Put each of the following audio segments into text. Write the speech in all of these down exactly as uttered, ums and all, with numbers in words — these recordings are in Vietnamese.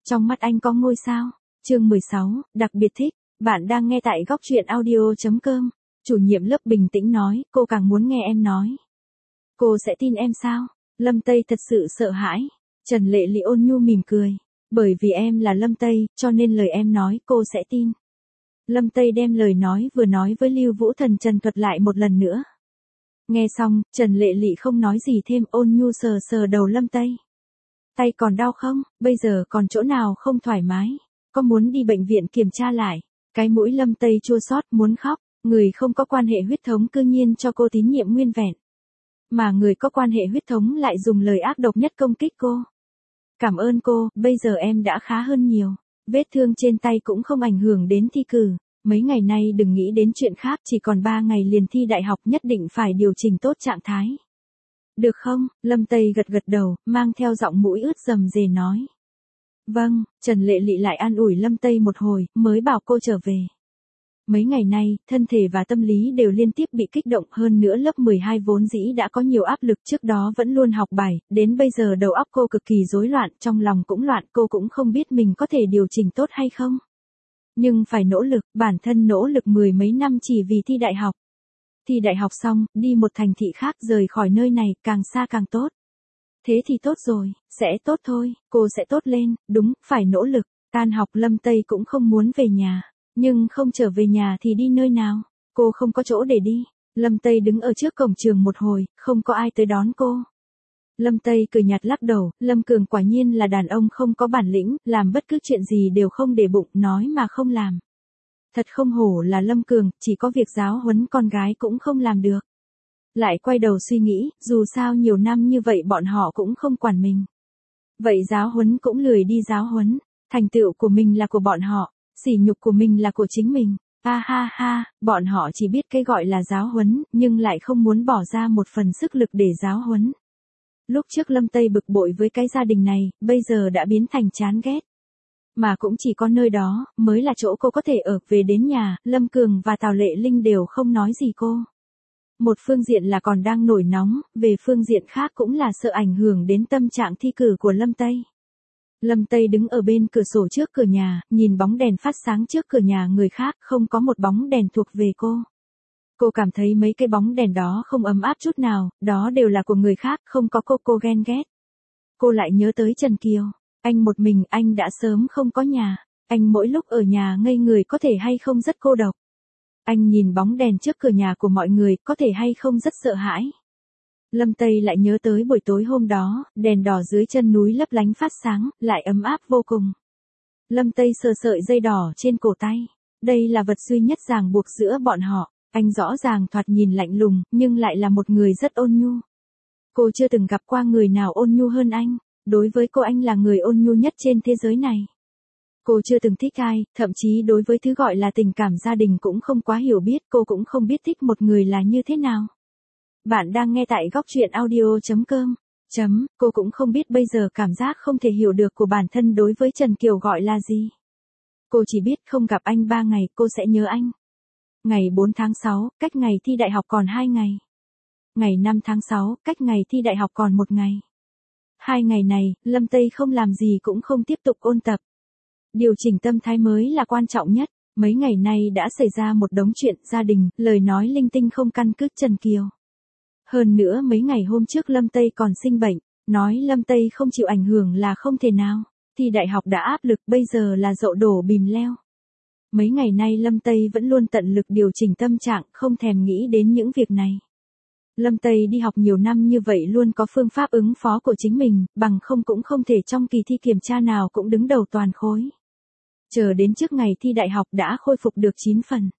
Trong mắt anh có ngôi sao. Chương mười sáu, đặc biệt thích. Bạn đang nghe tại góc truyện audio chấm com. Chủ nhiệm lớp bình tĩnh nói, cô càng muốn nghe em nói. Cô sẽ tin em sao? Lâm Tây thật sự sợ hãi. Trần Lệ Lị ôn nhu mỉm cười. Bởi vì em là Lâm Tây, cho nên lời em nói cô sẽ tin. Lâm Tây đem lời nói vừa nói với Lưu Vũ Thần Trần thuật lại một lần nữa. Nghe xong, Trần Lệ Lị không nói gì thêm, ôn nhu sờ sờ đầu Lâm Tây. Tay còn đau không? Bây giờ còn chỗ nào không thoải mái? Có muốn đi bệnh viện kiểm tra lại? Cái mũi Lâm Tây chua xót muốn khóc. Người không có quan hệ huyết thống cư nhiên cho cô tín nhiệm nguyên vẹn. Mà người có quan hệ huyết thống lại dùng lời ác độc nhất công kích cô. Cảm ơn cô, bây giờ em đã khá hơn nhiều. Vết thương trên tay cũng không ảnh hưởng đến thi cử. Mấy ngày nay đừng nghĩ đến chuyện khác, chỉ còn ba ngày liền thi đại học, nhất định phải điều chỉnh tốt trạng thái. Được không? Lâm Tây gật gật đầu, mang theo giọng mũi ướt rầm rề nói. Vâng, Trần Lệ Lị lại an ủi Lâm Tây một hồi, mới bảo cô trở về. Mấy ngày nay, thân thể và tâm lý đều liên tiếp bị kích động, hơn nữa lớp mười hai vốn dĩ đã có nhiều áp lực, trước đó vẫn luôn học bài, đến bây giờ đầu óc cô cực kỳ rối loạn, trong lòng cũng loạn, cô cũng không biết mình có thể điều chỉnh tốt hay không. Nhưng phải nỗ lực, bản thân nỗ lực mười mấy năm chỉ vì thi đại học. Thi đại học xong, đi một thành thị khác, rời khỏi nơi này, càng xa càng tốt. Thế thì tốt rồi, sẽ tốt thôi, cô sẽ tốt lên, đúng, phải nỗ lực. Tan học Lâm Tây cũng không muốn về nhà. Nhưng không trở về nhà thì đi nơi nào? Cô không có chỗ để đi. Lâm Tây đứng ở trước cổng trường một hồi, không có ai tới đón cô. Lâm Tây cười nhạt lắc đầu, Lâm Cường quả nhiên là đàn ông không có bản lĩnh, làm bất cứ chuyện gì đều không để bụng, nói mà không làm. Thật không hổ là Lâm Cường, chỉ có việc giáo huấn con gái cũng không làm được. Lại quay đầu suy nghĩ, dù sao nhiều năm như vậy bọn họ cũng không quản mình. Vậy giáo huấn cũng lười đi giáo huấn, thành tựu của mình là của bọn họ. Sỉ nhục của mình là của chính mình. Ha ha ha, bọn họ chỉ biết cái gọi là giáo huấn, nhưng lại không muốn bỏ ra một phần sức lực để giáo huấn. Lúc trước Lâm Tây bực bội với cái gia đình này, bây giờ đã biến thành chán ghét. Mà cũng chỉ có nơi đó, mới là chỗ cô có thể ở. Về đến nhà, Lâm Cường và Tào Lệ Linh đều không nói gì cô. Một phương diện là còn đang nổi nóng, về phương diện khác cũng là sợ ảnh hưởng đến tâm trạng thi cử của Lâm Tây. Lâm Tây đứng ở bên cửa sổ trước cửa nhà, nhìn bóng đèn phát sáng trước cửa nhà người khác, không có một bóng đèn thuộc về cô. Cô cảm thấy mấy cái bóng đèn đó không ấm áp chút nào, đó đều là của người khác, không có cô cô ghen ghét. Cô lại nhớ tới Trần Kiều, anh một mình, anh đã sớm không có nhà, anh mỗi lúc ở nhà ngây người có thể hay không rất cô độc. Anh nhìn bóng đèn trước cửa nhà của mọi người, có thể hay không rất sợ hãi. Lâm Tây lại nhớ tới buổi tối hôm đó, đèn đỏ dưới chân núi lấp lánh phát sáng, lại ấm áp vô cùng. Lâm Tây sờ sợi dây đỏ trên cổ tay. Đây là vật duy nhất ràng buộc giữa bọn họ. Anh rõ ràng thoạt nhìn lạnh lùng, nhưng lại là một người rất ôn nhu. Cô chưa từng gặp qua người nào ôn nhu hơn anh. Đối với cô anh là người ôn nhu nhất trên thế giới này. Cô chưa từng thích ai, thậm chí đối với thứ gọi là tình cảm gia đình cũng không quá hiểu biết, cô cũng không biết thích một người là như thế nào. Bạn đang nghe tại góc truyện audio chấm com. Chấm, cô cũng không biết bây giờ cảm giác không thể hiểu được của bản thân đối với Trần Kiều gọi là gì. Cô chỉ biết không gặp anh ba ngày cô sẽ nhớ anh. Ngày bốn tháng sáu, cách ngày thi đại học còn hai ngày. Ngày năm tháng sáu, cách ngày thi đại học còn một ngày. Hai ngày này, Lâm Tây không làm gì cũng không tiếp tục ôn tập. Điều chỉnh tâm thái mới là quan trọng nhất. Mấy ngày nay đã xảy ra một đống chuyện gia đình, lời nói linh tinh không căn cứ. Trần Kiều. Hơn nữa mấy ngày hôm trước Lâm Tây còn sinh bệnh, nói Lâm Tây không chịu ảnh hưởng là không thể nào, thì đại học đã áp lực, bây giờ là dậu đổ bìm leo. Mấy ngày nay Lâm Tây vẫn luôn tận lực điều chỉnh tâm trạng, không thèm nghĩ đến những việc này. Lâm Tây đi học nhiều năm như vậy luôn có phương pháp ứng phó của chính mình, bằng không cũng không thể trong kỳ thi kiểm tra nào cũng đứng đầu toàn khối. Chờ đến trước ngày thi đại học đã khôi phục được chín phần.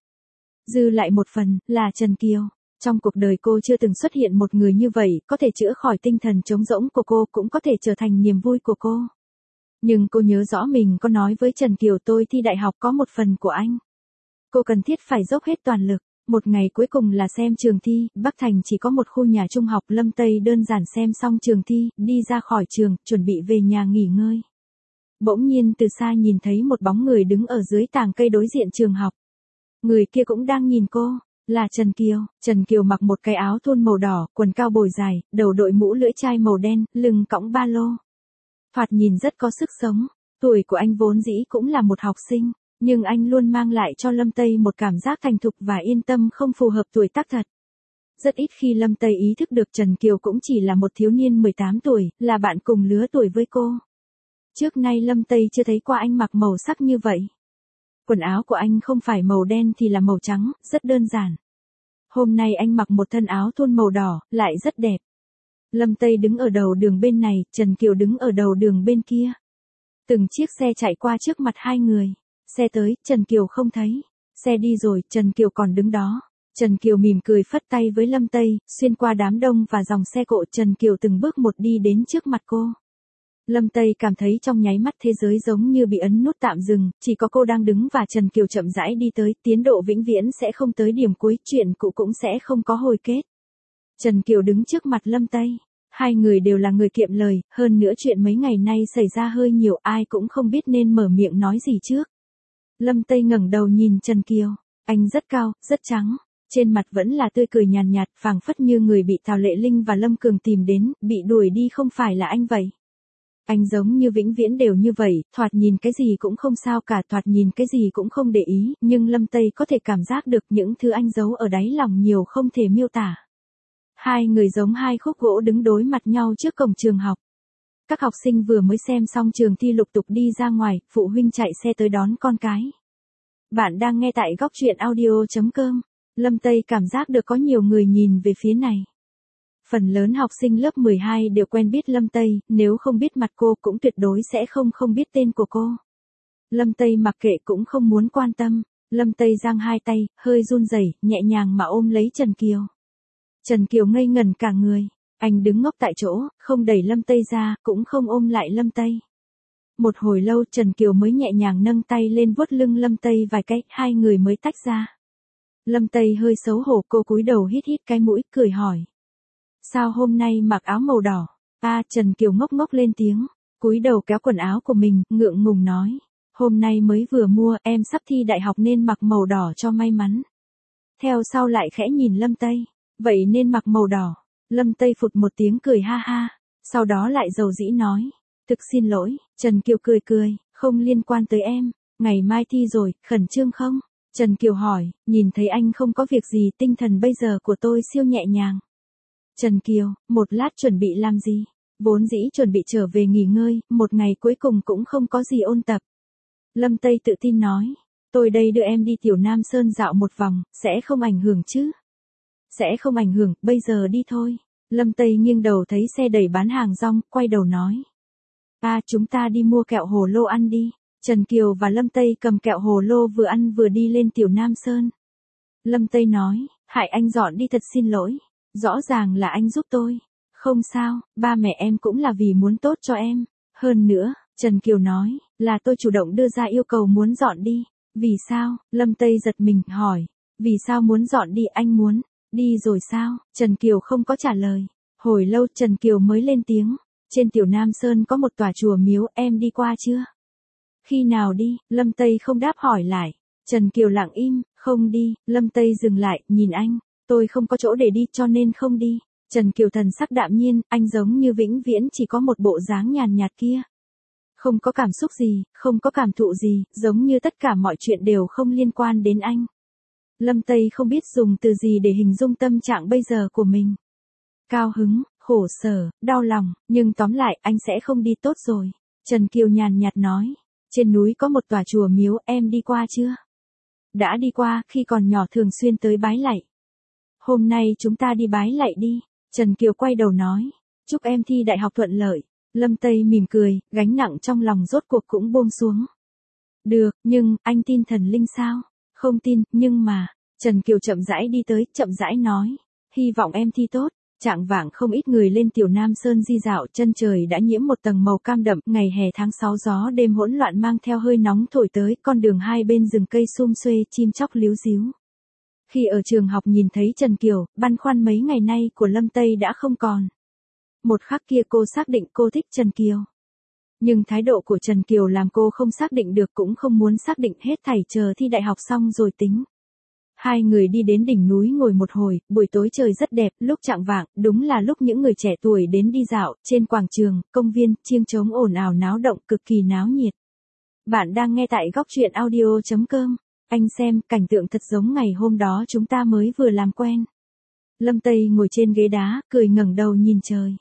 Dư lại một phần, là Trần Kiều. Trong cuộc đời cô chưa từng xuất hiện một người như vậy, có thể chữa khỏi tinh thần trống rỗng của cô, cũng có thể trở thành niềm vui của cô. Nhưng cô nhớ rõ mình có nói với Trần Kiều tôi thi đại học có một phần của anh. Cô cần thiết phải dốc hết toàn lực. Một ngày cuối cùng là xem trường thi, Bắc Thành chỉ có một khu nhà trung học. Lâm Tây đơn giản xem xong trường thi, đi ra khỏi trường, chuẩn bị về nhà nghỉ ngơi. Bỗng nhiên từ xa nhìn thấy một bóng người đứng ở dưới tàng cây đối diện trường học. Người kia cũng đang nhìn cô. Là Trần Kiều. Trần Kiều mặc một cái áo thun màu đỏ, quần cao bồi dài, đầu đội mũ lưỡi chai màu đen, lưng cõng ba lô. Thoạt nhìn rất có sức sống. Tuổi của anh vốn dĩ cũng là một học sinh, nhưng anh luôn mang lại cho Lâm Tây một cảm giác thành thục và yên tâm không phù hợp tuổi tác thật. Rất ít khi Lâm Tây ý thức được Trần Kiều cũng chỉ là một thiếu niên mười tám tuổi, là bạn cùng lứa tuổi với cô. Trước nay Lâm Tây chưa thấy qua anh mặc màu sắc như vậy. Quần áo của anh không phải màu đen thì là màu trắng, rất đơn giản. Hôm nay anh mặc một thân áo thun màu đỏ, lại rất đẹp. Lâm Tây đứng ở đầu đường bên này, Trần Kiều đứng ở đầu đường bên kia. Từng chiếc xe chạy qua trước mặt hai người. Xe tới, Trần Kiều không thấy. Xe đi rồi, Trần Kiều còn đứng đó. Trần Kiều mỉm cười phất tay với Lâm Tây, xuyên qua đám đông và dòng xe cộ, Trần Kiều từng bước một đi đến trước mặt cô. Lâm Tây cảm thấy trong nháy mắt thế giới giống như bị ấn nút tạm dừng, chỉ có cô đang đứng và Trần Kiều chậm rãi đi tới, tiến độ vĩnh viễn sẽ không tới điểm cuối, chuyện cũ cũng sẽ không có hồi kết. Trần Kiều đứng trước mặt Lâm Tây. Hai người đều là người kiệm lời, hơn nữa chuyện mấy ngày nay xảy ra hơi nhiều, ai cũng không biết nên mở miệng nói gì trước. Lâm Tây ngẩng đầu nhìn Trần Kiều, anh rất cao, rất trắng, trên mặt vẫn là tươi cười nhàn nhạt, phảng phất như người bị Tào Lệ Linh và Lâm Cường tìm đến, bị đuổi đi không phải là anh vậy. Anh giống như vĩnh viễn đều như vậy, thoạt nhìn cái gì cũng không sao cả, thoạt nhìn cái gì cũng không để ý, nhưng Lâm Tây có thể cảm giác được những thứ anh giấu ở đáy lòng nhiều không thể miêu tả. Hai người giống hai khúc gỗ đứng đối mặt nhau trước cổng trường học. Các học sinh vừa mới xem xong trường thi lục tục đi ra ngoài, phụ huynh chạy xe tới đón con cái. Bạn đang nghe tại góc truyện audio chấm com. Lâm Tây cảm giác được có nhiều người nhìn về phía này. Phần lớn học sinh lớp mười hai đều quen biết Lâm Tây, nếu không biết mặt cô cũng tuyệt đối sẽ không không biết tên của cô. Lâm Tây mặc kệ cũng không muốn quan tâm. Lâm Tây giang hai tay, hơi run rẩy, nhẹ nhàng mà ôm lấy Trần Kiều. Trần Kiều ngây ngẩn cả người, anh đứng ngốc tại chỗ, không đẩy Lâm Tây ra, cũng không ôm lại Lâm Tây. Một hồi lâu Trần Kiều mới nhẹ nhàng nâng tay lên vuốt lưng Lâm Tây vài cái, hai người mới tách ra. Lâm Tây hơi xấu hổ, cô cúi đầu hít hít cái mũi, cười hỏi. Sao hôm nay mặc áo màu đỏ? À, Trần Kiều ngốc ngốc lên tiếng, cúi đầu kéo quần áo của mình, ngượng ngùng nói. Hôm nay mới vừa mua, em sắp thi đại học nên mặc màu đỏ cho may mắn. Theo sau lại khẽ nhìn Lâm Tây. Vậy nên mặc màu đỏ. Lâm Tây phụt một tiếng cười ha ha. Sau đó lại dầu dĩ nói. Thực xin lỗi. Trần Kiều cười cười. Không liên quan tới em. Ngày mai thi rồi, khẩn trương không? Trần Kiều hỏi. Nhìn thấy anh không có việc gì, tinh thần bây giờ của tôi siêu nhẹ nhàng. Trần Kiều, một lát chuẩn bị làm gì? Vốn dĩ chuẩn bị trở về nghỉ ngơi, một ngày cuối cùng cũng không có gì ôn tập. Lâm Tây tự tin nói. Tôi đây đưa em đi Tiểu Nam Sơn dạo một vòng, sẽ không ảnh hưởng chứ? Sẽ không ảnh hưởng, bây giờ đi thôi. Lâm Tây nghiêng đầu thấy xe đẩy bán hàng rong, quay đầu nói. À, chúng ta đi mua kẹo hồ lô ăn đi. Trần Kiều và Lâm Tây cầm kẹo hồ lô vừa ăn vừa đi lên Tiểu Nam Sơn. Lâm Tây nói, hại anh dọn đi, thật xin lỗi. Rõ ràng là anh giúp tôi. Không sao, ba mẹ em cũng là vì muốn tốt cho em. Hơn nữa, Trần Kiều nói, là tôi chủ động đưa ra yêu cầu muốn dọn đi. Vì sao? Lâm Tây giật mình, hỏi. Vì sao muốn dọn đi, anh muốn? Đi rồi sao? Trần Kiều không có trả lời. Hồi lâu Trần Kiều mới lên tiếng. Trên Tiểu Nam Sơn có một tòa chùa miếu, em đi qua chưa? Khi nào đi? Lâm Tây không đáp hỏi lại. Trần Kiều lặng im, không đi. Lâm Tây dừng lại, nhìn anh. Tôi không có chỗ để đi cho nên không đi. Trần Kiều thần sắc đạm nhiên, anh giống như vĩnh viễn chỉ có một bộ dáng nhàn nhạt kia. Không có cảm xúc gì, không có cảm thụ gì, giống như tất cả mọi chuyện đều không liên quan đến anh. Lâm Tây không biết dùng từ gì để hình dung tâm trạng bây giờ của mình. Cao hứng, khổ sở, đau lòng, nhưng tóm lại anh sẽ không đi, tốt rồi. Trần Kiều nhàn nhạt nói. Trên núi có một tòa chùa miếu, em đi qua chưa? Đã đi qua, khi còn nhỏ thường xuyên tới bái lạy. Hôm nay chúng ta đi bái lạy đi. Trần Kiều quay đầu nói. Chúc em thi đại học thuận lợi. Lâm Tây mỉm cười, gánh nặng trong lòng rốt cuộc cũng buông xuống. Được, nhưng, anh tin thần linh sao? Không tin, nhưng mà. Trần Kiều chậm rãi đi tới, chậm rãi nói. Hy vọng em thi tốt. Trạng vạng không ít người lên Tiểu Nam Sơn di dạo, chân trời đã nhiễm một tầng màu cam đậm, ngày hè tháng sáu gió đêm hỗn loạn mang theo hơi nóng thổi tới, con đường hai bên rừng cây sum xuê, chim chóc líu ríu. Khi ở trường học nhìn thấy Trần Kiều, băn khoăn mấy ngày nay của Lâm Tây đã không còn. Một khắc kia cô xác định cô thích Trần Kiều. Nhưng thái độ của Trần Kiều làm cô không xác định được, cũng không muốn xác định, hết thảy chờ thi đại học xong rồi tính. Hai người đi đến đỉnh núi ngồi một hồi, buổi tối trời rất đẹp, lúc chạng vạng, đúng là lúc những người trẻ tuổi đến đi dạo, trên quảng trường, công viên, chiêng trống ồn ào náo động, cực kỳ náo nhiệt. Bạn đang nghe tại góc truyện audio chấm com. Anh xem, cảnh tượng thật giống ngày hôm đó chúng ta mới vừa làm quen. Lâm Tây ngồi trên ghế đá, cười ngẩng đầu nhìn trời.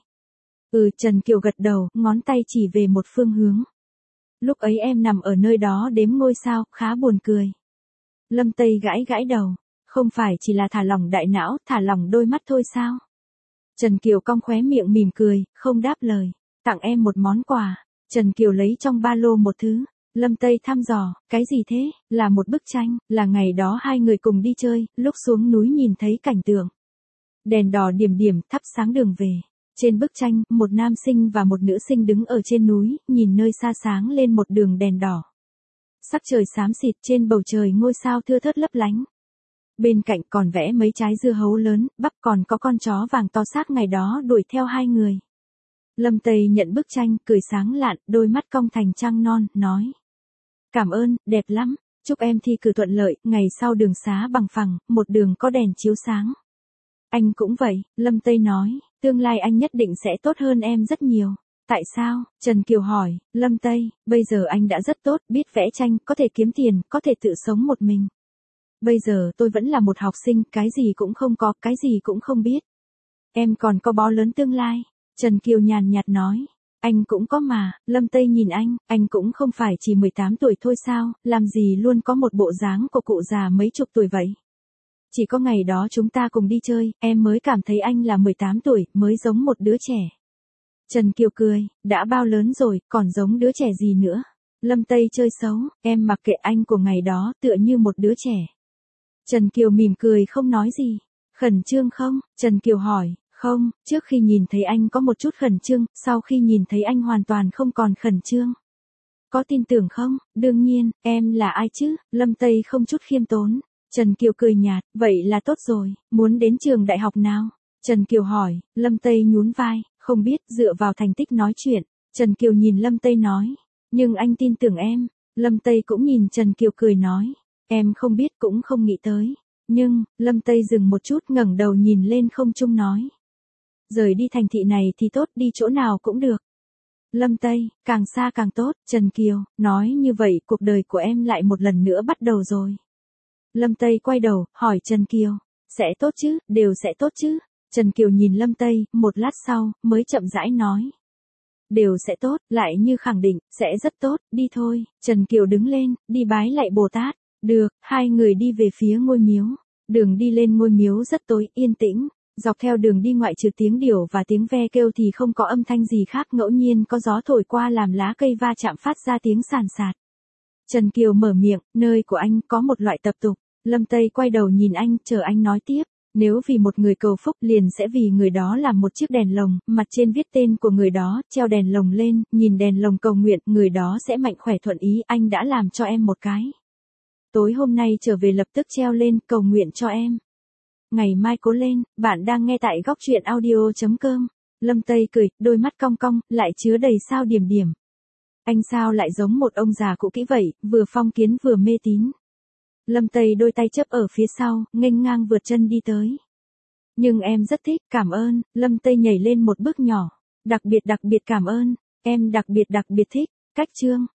Ừ, Trần Kiều gật đầu, ngón tay chỉ về một phương hướng. Lúc ấy em nằm ở nơi đó đếm ngôi sao, khá buồn cười. Lâm Tây gãi gãi đầu. Không phải chỉ là thả lỏng đại não, thả lỏng đôi mắt thôi sao? Trần Kiều cong khóe miệng mỉm cười, không đáp lời. Tặng em một món quà. Trần Kiều lấy trong ba lô một thứ. Lâm Tây thăm dò, cái gì thế? Là một bức tranh, là ngày đó hai người cùng đi chơi, lúc xuống núi nhìn thấy cảnh tượng. Đèn đỏ điểm điểm thắp sáng đường về. Trên bức tranh, một nam sinh và một nữ sinh đứng ở trên núi, nhìn nơi xa sáng lên một đường đèn đỏ. Sắc trời xám xịt, trên bầu trời ngôi sao thưa thớt lấp lánh. Bên cạnh còn vẽ mấy trái dưa hấu lớn, bắp, còn có con chó vàng to xác ngày đó đuổi theo hai người. Lâm Tây nhận bức tranh, cười sáng lạn, đôi mắt cong thành trăng non, nói. Cảm ơn, đẹp lắm, chúc em thi cử thuận lợi, ngày sau đường xá bằng phẳng, một đường có đèn chiếu sáng. Anh cũng vậy, Lâm Tây nói, tương lai anh nhất định sẽ tốt hơn em rất nhiều. Tại sao? Trần Kiều hỏi. Lâm Tây, bây giờ anh đã rất tốt, biết vẽ tranh, có thể kiếm tiền, có thể tự sống một mình. Bây giờ tôi vẫn là một học sinh, cái gì cũng không có, cái gì cũng không biết. Em còn có bó lớn tương lai. Trần Kiều nhàn nhạt nói. Anh cũng có mà. Lâm Tây nhìn anh, anh cũng không phải chỉ mười tám tuổi thôi sao, làm gì luôn có một bộ dáng của cụ già mấy chục tuổi vậy. Chỉ có ngày đó chúng ta cùng đi chơi, em mới cảm thấy anh là mười tám tuổi, mới giống một đứa trẻ. Trần Kiều cười, đã bao lớn rồi, còn giống đứa trẻ gì nữa. Lâm Tây chơi xấu, em mặc kệ anh của ngày đó, tựa như một đứa trẻ. Trần Kiều mỉm cười không nói gì. Khẩn trương không? Trần Kiều hỏi. Không, trước khi nhìn thấy anh có một chút khẩn trương, sau khi nhìn thấy anh hoàn toàn không còn khẩn trương. Có tin tưởng không? Đương nhiên, em là ai chứ? Lâm Tây không chút khiêm tốn. Trần Kiều cười nhạt, vậy là tốt rồi, muốn đến trường đại học nào? Trần Kiều hỏi. Lâm Tây nhún vai, không biết, dựa vào thành tích nói chuyện. Trần Kiều nhìn Lâm Tây nói. Nhưng anh tin tưởng em. Lâm Tây cũng nhìn Trần Kiều cười nói. Em không biết cũng không nghĩ tới. Nhưng, Lâm Tây dừng một chút ngẩng đầu nhìn lên không trung nói. Rời đi thành thị này thì tốt, đi chỗ nào cũng được. Lâm Tây, càng xa càng tốt. Trần Kiều, nói như vậy cuộc đời của em lại một lần nữa bắt đầu rồi. Lâm Tây quay đầu, hỏi Trần Kiều. Sẽ tốt chứ, đều sẽ tốt chứ. Trần Kiều nhìn Lâm Tây, một lát sau, mới chậm rãi nói. Đều sẽ tốt, lại như khẳng định, sẽ rất tốt, đi thôi. Trần Kiều đứng lên, đi bái lạy Bồ Tát. Được, hai người đi về phía ngôi miếu. Đường đi lên ngôi miếu rất tối, yên tĩnh. Dọc theo đường đi ngoại trừ tiếng điểu và tiếng ve kêu thì không có âm thanh gì khác, ngẫu nhiên có gió thổi qua làm lá cây va chạm phát ra tiếng sàn sạt. Trần Kiều mở miệng, nơi của anh có một loại tập tục. Lâm Tây quay đầu nhìn anh, chờ anh nói tiếp. Nếu vì một người cầu phúc liền sẽ vì người đó làm một chiếc đèn lồng, mặt trên viết tên của người đó, treo đèn lồng lên, nhìn đèn lồng cầu nguyện, người đó sẽ mạnh khỏe thuận ý, anh đã làm cho em một cái. Tối hôm nay trở về lập tức treo lên, cầu nguyện cho em. Ngày mai cố lên, bạn đang nghe tại góc truyện audio chấm com. Lâm Tây cười, đôi mắt cong cong, lại chứa đầy sao điểm điểm. Anh sao lại giống một ông già cũ kỹ vậy, vừa phong kiến vừa mê tín. Lâm Tây đôi tay chấp ở phía sau, nghênh ngang vượt chân đi tới. Nhưng em rất thích, cảm ơn. Lâm Tây nhảy lên một bước nhỏ. Đặc biệt đặc biệt cảm ơn, em đặc biệt đặc biệt thích. Cách chương.